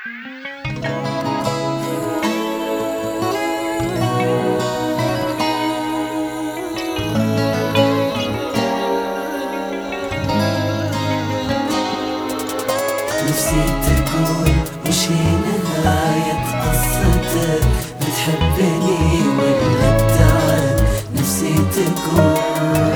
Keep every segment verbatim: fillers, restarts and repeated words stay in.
نفسي تقول وش هي نهاية قصتك، بتحبني ولا بتعد؟ نفسي تقول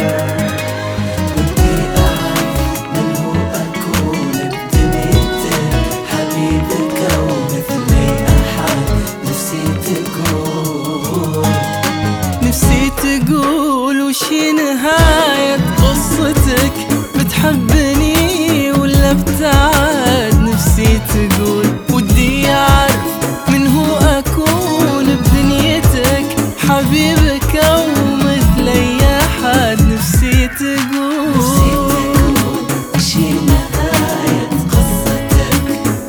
ودي أعرف من هو أكون بدنيتك، حبيبك أو مثل أي أحد. نفسي تقول نفسي تقول وش هي نهاية قصتك، بتحبني ولا بتعد؟ نفسي تقول ودي أعرف من هو أكون بدنيتك، حبيبك أو مثل أي أحد. نفسي تقول نفسي تقول وش هي نهاية قصتك،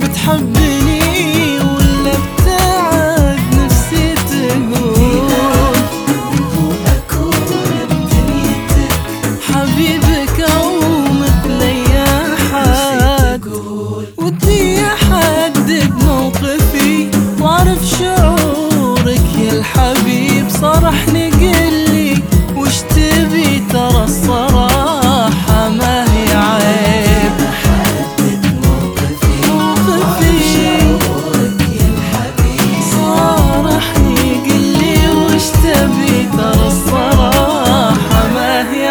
بتحبني ولا بتعد؟ نفسي تقول من هو أكون بدنيتك، حبيبك أو مثل أي أحد. ودي أحدد موقفي وأعرف شعورك يا الحبيب، صرحني قلي وش تبي، ترى الصراحة ما هي عيب. أحدد موقفي موقفي شعورك يا الحبيب، صرحني قلي وش تبي، ترى الصراحة ما هي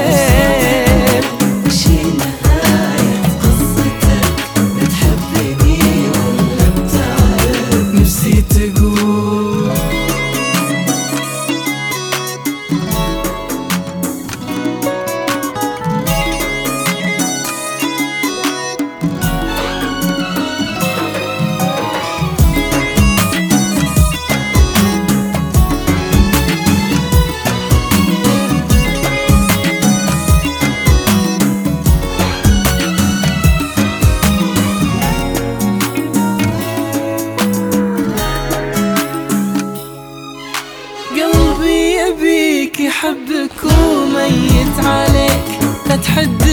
عيب. وش هي نهاية قصتك، بتحبني ولا بتعرف؟ نفسي تقول قلبي يبيك يحبك وميت عليك، لا تحد